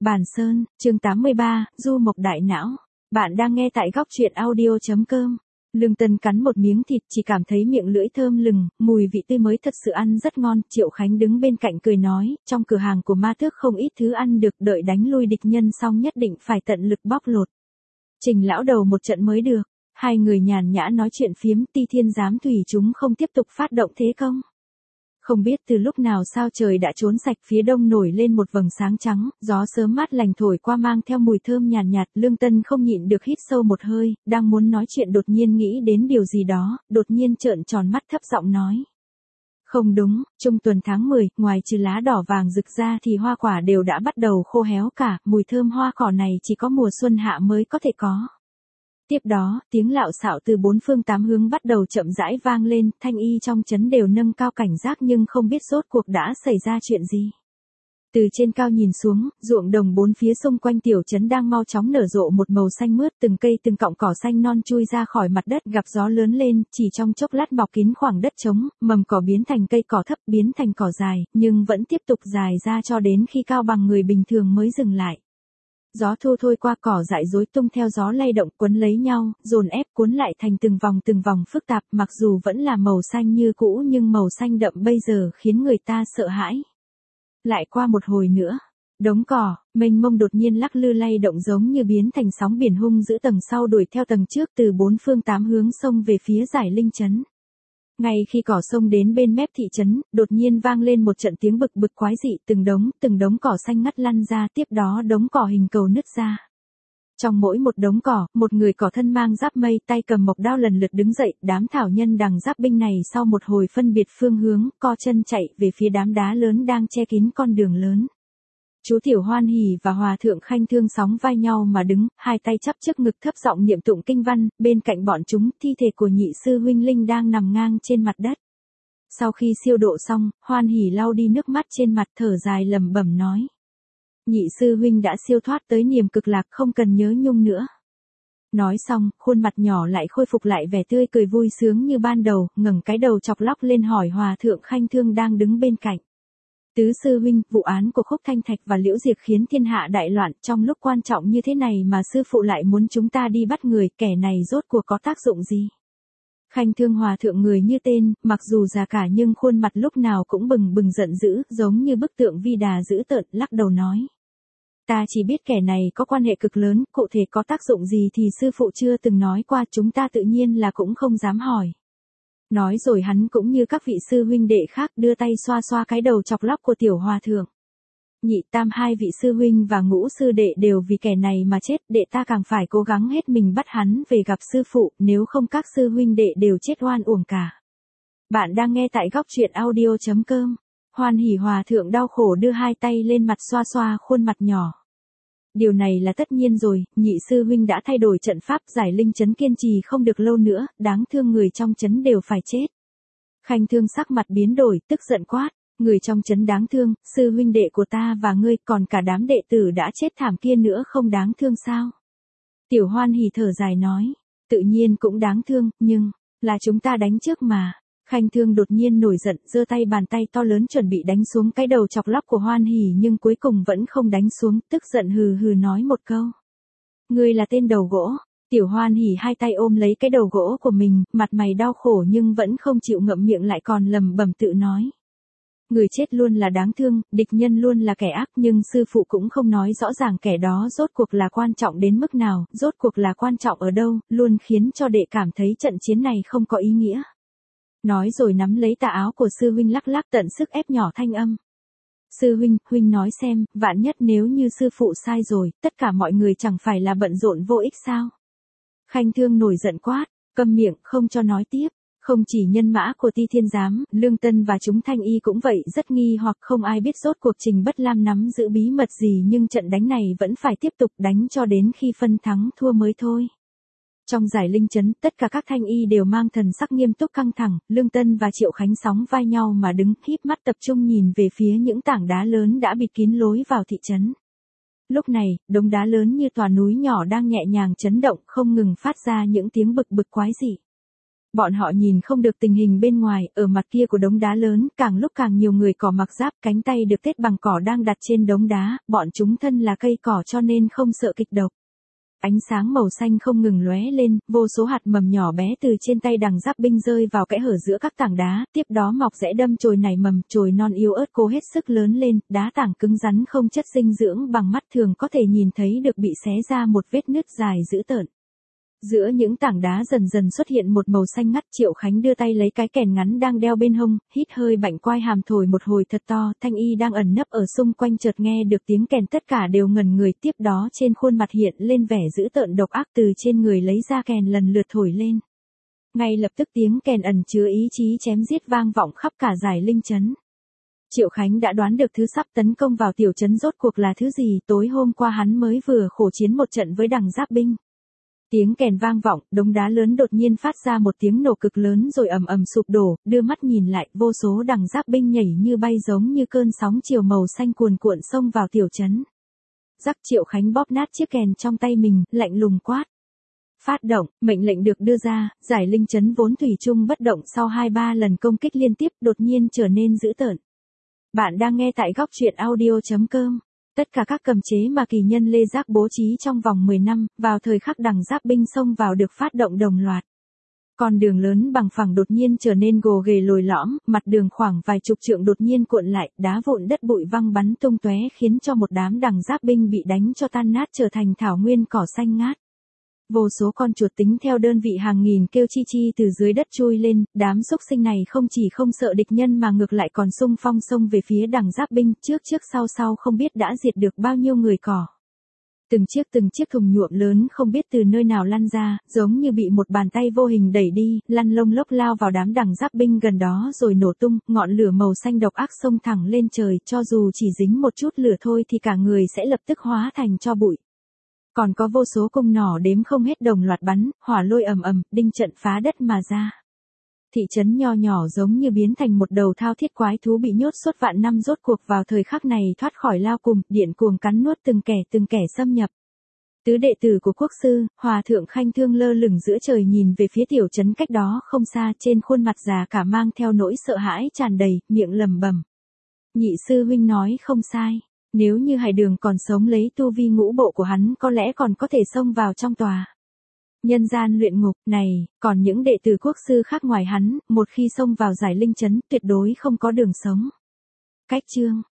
Bàn Sơn, chương 83, Du Mộc Đại Não. Bạn đang nghe tại góc truyện audio.com. Lương Tân cắn một miếng thịt, chỉ cảm thấy miệng lưỡi thơm lừng, mùi vị tươi mới thật sự ăn rất ngon. Triệu Khánh đứng bên cạnh cười nói, trong cửa hàng của Ma Tước không ít thứ ăn được, đợi đánh lui địch nhân xong nhất định phải tận lực bóc lột. Trình lão đầu một trận mới được. Hai người nhàn nhã nói chuyện phiếm. Ti Thiên giám thủy chúng không tiếp tục phát động thế công. Không biết từ lúc nào sao trời đã trốn sạch, phía đông nổi lên một vầng sáng trắng, gió sớm mát lành thổi qua mang theo mùi thơm nhàn nhạt. Lương Tân không nhịn được hít sâu một hơi, đang muốn nói chuyện đột nhiên nghĩ đến điều gì đó, đột nhiên trợn tròn mắt thấp giọng nói. Không đúng, trung tuần tháng 10, ngoài trừ lá đỏ vàng rực ra thì hoa quả đều đã bắt đầu khô héo cả, mùi thơm hoa cỏ này chỉ có mùa xuân hạ mới có thể có. Tiếp đó, tiếng lạo xạo từ bốn phương tám hướng bắt đầu chậm rãi vang lên, thanh y trong trấn đều nâng cao cảnh giác nhưng không biết rốt cuộc đã xảy ra chuyện gì. Từ trên cao nhìn xuống, ruộng đồng bốn phía xung quanh tiểu trấn đang mau chóng nở rộ một màu xanh mướt, từng cây từng cọng cỏ xanh non chui ra khỏi mặt đất gặp gió lớn lên, chỉ trong chốc lát bọc kín khoảng đất trống, mầm cỏ biến thành cây cỏ thấp, biến thành cỏ dài, nhưng vẫn tiếp tục dài ra cho đến khi cao bằng người bình thường mới dừng lại. Gió thu thôi qua cỏ dại rối tung theo gió lay động quấn lấy nhau, dồn ép cuốn lại thành từng vòng phức tạp, mặc dù vẫn là màu xanh như cũ nhưng màu xanh đậm bây giờ khiến người ta sợ hãi. Lại qua một hồi nữa, đống cỏ, mênh mông đột nhiên lắc lư lay động giống như biến thành sóng biển hung dữ, tầng sau đuổi theo tầng trước từ bốn phương tám hướng xông về phía Giải Linh trấn. Ngay khi cỏ sông đến bên mép thị trấn, đột nhiên vang lên một trận tiếng bực bực quái dị, từng đống cỏ xanh ngắt lăn ra, tiếp đó đống cỏ hình cầu nứt ra. Trong mỗi một đống cỏ, một người cỏ thân mang giáp mây, tay cầm mộc đao lần lượt đứng dậy, đám thảo nhân đằng giáp binh này sau một hồi phân biệt phương hướng, co chân chạy về phía đám đá lớn đang che kín con đường lớn. Chú Tiểu Hoan Hỉ và Hòa Thượng Khanh Thương sóng vai nhau mà đứng, hai tay chắp trước ngực thấp giọng niệm tụng kinh văn, bên cạnh bọn chúng, thi thể của nhị sư huynh Linh đang nằm ngang trên mặt đất. Sau khi siêu độ xong, Hoan Hỉ lau đi nước mắt trên mặt, thở dài lẩm bẩm nói. Nhị sư huynh đã siêu thoát tới niềm cực lạc, không cần nhớ nhung nữa. Nói xong, khuôn mặt nhỏ lại khôi phục lại vẻ tươi cười vui sướng như ban đầu, ngẩng cái đầu chọc lóc lên hỏi Hòa Thượng Khanh Thương đang đứng bên cạnh. Tứ sư huynh, vụ án của Khúc Thanh Thạch và Liễu Diệp khiến thiên hạ đại loạn, trong lúc quan trọng như thế này mà sư phụ lại muốn chúng ta đi bắt người, kẻ này rốt cuộc có tác dụng gì? Khanh Thương Hòa Thượng người như tên, mặc dù già cả nhưng khuôn mặt lúc nào cũng bừng bừng giận dữ, giống như bức tượng Vi Đà dữ tợn, lắc đầu nói. Ta chỉ biết kẻ này có quan hệ cực lớn, cụ thể có tác dụng gì thì sư phụ chưa từng nói qua, chúng ta tự nhiên là cũng không dám hỏi. Nói rồi hắn cũng như các vị sư huynh đệ khác đưa tay xoa xoa cái đầu chọc lóc của tiểu hòa thượng. Nhị tam hai vị sư huynh và ngũ sư đệ đều vì kẻ này mà chết, đệ ta càng phải cố gắng hết mình bắt hắn về gặp sư phụ, nếu không các sư huynh đệ đều chết oan uổng cả. Bạn đang nghe tại góc truyện audio.com. Hoan Hỉ Hòa Thượng đau khổ đưa hai tay lên mặt xoa xoa khuôn mặt nhỏ. Điều này là tất nhiên rồi, nhị sư huynh đã thay đổi trận pháp, Giải Linh trấn kiên trì không được lâu nữa, đáng thương người trong trấn đều phải chết. Khanh Thương sắc mặt biến đổi, tức giận quát, người trong trấn đáng thương, sư huynh đệ của ta và ngươi, còn cả đám đệ tử đã chết thảm kia nữa không đáng thương sao? Tiểu Hoan Hỉ thở dài nói, tự nhiên cũng đáng thương, nhưng, là chúng ta đánh trước mà. Khanh Thương đột nhiên nổi giận, giơ tay bàn tay to lớn chuẩn bị đánh xuống cái đầu chọc lóc của Hoan Hỉ nhưng cuối cùng vẫn không đánh xuống, tức giận hừ hừ nói một câu. Ngươi là tên đầu gỗ. Tiểu Hoan Hỉ hai tay ôm lấy cái đầu gỗ của mình, mặt mày đau khổ nhưng vẫn không chịu ngậm miệng lại còn lẩm bẩm tự nói. Người chết luôn là đáng thương, địch nhân luôn là kẻ ác nhưng sư phụ cũng không nói rõ ràng kẻ đó rốt cuộc là quan trọng đến mức nào, rốt cuộc là quan trọng ở đâu, luôn khiến cho đệ cảm thấy trận chiến này không có ý nghĩa. Nói rồi nắm lấy tà áo của sư huynh lắc lắc tận sức ép nhỏ thanh âm. Sư huynh, huynh nói xem, vạn nhất nếu như sư phụ sai rồi, tất cả mọi người chẳng phải là bận rộn vô ích sao? Khanh Thương nổi giận quát, câm miệng, không cho nói tiếp. Không chỉ nhân mã của Ti Thiên giám, Lương Tân và chúng thanh y cũng vậy, rất nghi hoặc không ai biết rốt cuộc Trình Bất Lam nắm giữ bí mật gì nhưng trận đánh này vẫn phải tiếp tục đánh cho đến khi phân thắng thua mới thôi. Trong Giải Linh trấn, tất cả các thanh y đều mang thần sắc nghiêm túc căng thẳng, Lương Tân và Triệu Khánh sóng vai nhau mà đứng, híp mắt tập trung nhìn về phía những tảng đá lớn đã bịt kín lối vào thị trấn. Lúc này, đống đá lớn như tòa núi nhỏ đang nhẹ nhàng chấn động, không ngừng phát ra những tiếng bực bực quái dị. Bọn họ nhìn không được tình hình bên ngoài, ở mặt kia của đống đá lớn, càng lúc càng nhiều người cỏ mặc giáp, cánh tay được tết bằng cỏ đang đặt trên đống đá, bọn chúng thân là cây cỏ cho nên không sợ kịch độc. Ánh sáng màu xanh không ngừng lóe lên, vô số hạt mầm nhỏ bé từ trên tay đằng giáp binh rơi vào kẽ hở giữa các tảng đá, tiếp đó mọc rễ đâm chồi nảy mầm, chồi non yếu ớt cố hết sức lớn lên, đá tảng cứng rắn không chất dinh dưỡng bằng mắt thường có thể nhìn thấy được bị xé ra một vết nứt dài dữ tợn. Giữa những tảng đá dần dần xuất hiện một màu xanh ngắt. Triệu Khánh đưa tay lấy cái kèn ngắn đang đeo bên hông, hít hơi bạnh quai hàm thổi một hồi thật to, Thanh Y đang ẩn nấp ở xung quanh chợt nghe được tiếng kèn tất cả đều ngẩn người, tiếp đó trên khuôn mặt hiện lên vẻ dữ tợn độc ác, từ trên người lấy ra kèn lần lượt thổi lên. Ngay lập tức tiếng kèn ẩn chứa ý chí chém giết vang vọng khắp cả Giải Linh trấn. Triệu Khánh đã đoán được thứ sắp tấn công vào tiểu trấn rốt cuộc là thứ gì, tối hôm qua hắn mới vừa khổ chiến một trận với đằng giáp binh. Tiếng kèn vang vọng, đống đá lớn đột nhiên phát ra một tiếng nổ cực lớn rồi ầm ầm sụp đổ, đưa mắt nhìn lại, vô số đằng giáp binh nhảy như bay giống như cơn sóng chiều màu xanh cuồn cuộn xông vào tiểu trấn. Rắc. Triệu Khánh bóp nát chiếc kèn trong tay mình, lạnh lùng quát. Phát động, mệnh lệnh được đưa ra, Giải Linh trấn vốn thủy chung bất động sau 2-3 lần công kích liên tiếp đột nhiên trở nên dữ tợn. Bạn đang nghe tại góc truyện audio.com. Tất cả các cầm chế mà kỳ nhân Lê Giác bố trí trong vòng 10 năm, vào thời khắc đằng giáp binh xông vào được phát động đồng loạt. Con đường lớn bằng phẳng đột nhiên trở nên gồ ghề lồi lõm, mặt đường khoảng vài chục trượng đột nhiên cuộn lại, đá vụn đất bụi văng bắn tung tóe khiến cho một đám đằng giáp binh bị đánh cho tan nát trở thành thảo nguyên cỏ xanh ngát. Vô số con chuột tính theo đơn vị hàng nghìn kêu chi chi từ dưới đất chui lên, đám xúc sinh này không chỉ không sợ địch nhân mà ngược lại còn xung phong xông về phía đằng giáp binh, trước sau sau không biết đã diệt được bao nhiêu người cỏ. Từng chiếc thùng nhuộm lớn không biết từ nơi nào lăn ra, giống như bị một bàn tay vô hình đẩy đi, lăn lông lốc lao vào đám đằng giáp binh gần đó rồi nổ tung, ngọn lửa màu xanh độc ác xông thẳng lên trời, cho dù chỉ dính một chút lửa thôi thì cả người sẽ lập tức hóa thành tro bụi. Còn có vô số cung nỏ đếm không hết đồng loạt bắn, hỏa lôi ầm ầm, đinh trận phá đất mà ra. Thị trấn nho nhỏ giống như biến thành một đầu thao thiết quái thú bị nhốt suốt vạn năm, rốt cuộc vào thời khắc này thoát khỏi lao cùm, điện cuồng cắn nuốt từng kẻ xâm nhập. Tứ đệ tử của quốc sư, Hòa thượng Khanh Thương lơ lửng giữa trời nhìn về phía tiểu trấn cách đó không xa, trên khuôn mặt già cả mang theo nỗi sợ hãi tràn đầy, miệng lẩm bẩm. Nhị sư huynh nói không sai. Nếu như Hải Đường còn sống lấy tu vi ngũ bộ của hắn có lẽ còn có thể xông vào trong tòa nhân gian luyện ngục này, còn những đệ tử quốc sư khác ngoài hắn, một khi xông vào Giải Linh trấn tuyệt đối không có đường sống. Cách chương